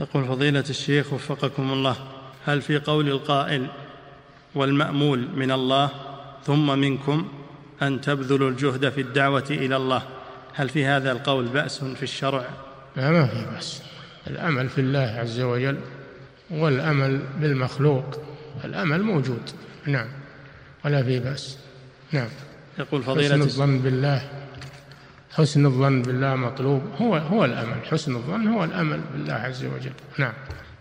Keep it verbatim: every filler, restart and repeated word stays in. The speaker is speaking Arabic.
يقول فضيلة الشيخ وفقكم الله، هل في قول القائل والمأمول من الله ثم منكم أن تبذلوا الجهد في الدعوة إلى الله، هل في هذا القول بأس في الشرع؟ لا، ما في بأس. الأمل في الله عز وجل والأمل بالمخلوق، الأمل موجود، نعم، ولا في بأس. نعم. يقول فضيلة حسن الظن بالله، حسن الظن بالله مطلوب، هو هو الأمل، حسن الظن هو الأمل بالله عز وجل. نعم.